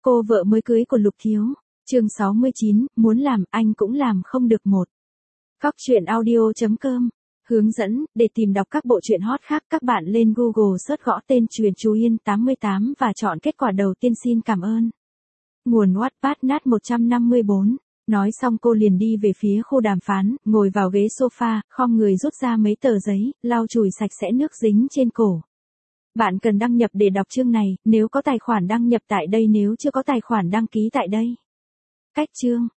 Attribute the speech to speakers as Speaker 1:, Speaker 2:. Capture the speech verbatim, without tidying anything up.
Speaker 1: Cô vợ mới cưới của Lục Thiếu. Chương sáu mươi chín, muốn làm anh cũng làm không được một. Cóc truyện audio chấm com. Hướng dẫn, để tìm đọc các bộ truyện hot khác các bạn lên Google search gõ tên Truyện Chú Yên tám mươi tám và chọn kết quả đầu tiên. Xin cảm ơn. Nguồn Wattpad nát một trăm năm mươi bốn. Nói xong cô liền đi về phía khu đàm phán, ngồi vào ghế sofa, khom người rút ra mấy tờ giấy, lau chùi sạch sẽ nước dính trên cổ. Bạn cần đăng nhập để đọc chương này, nếu có tài khoản đăng nhập tại đây, nếu chưa có tài khoản đăng ký tại đây. Cách chương.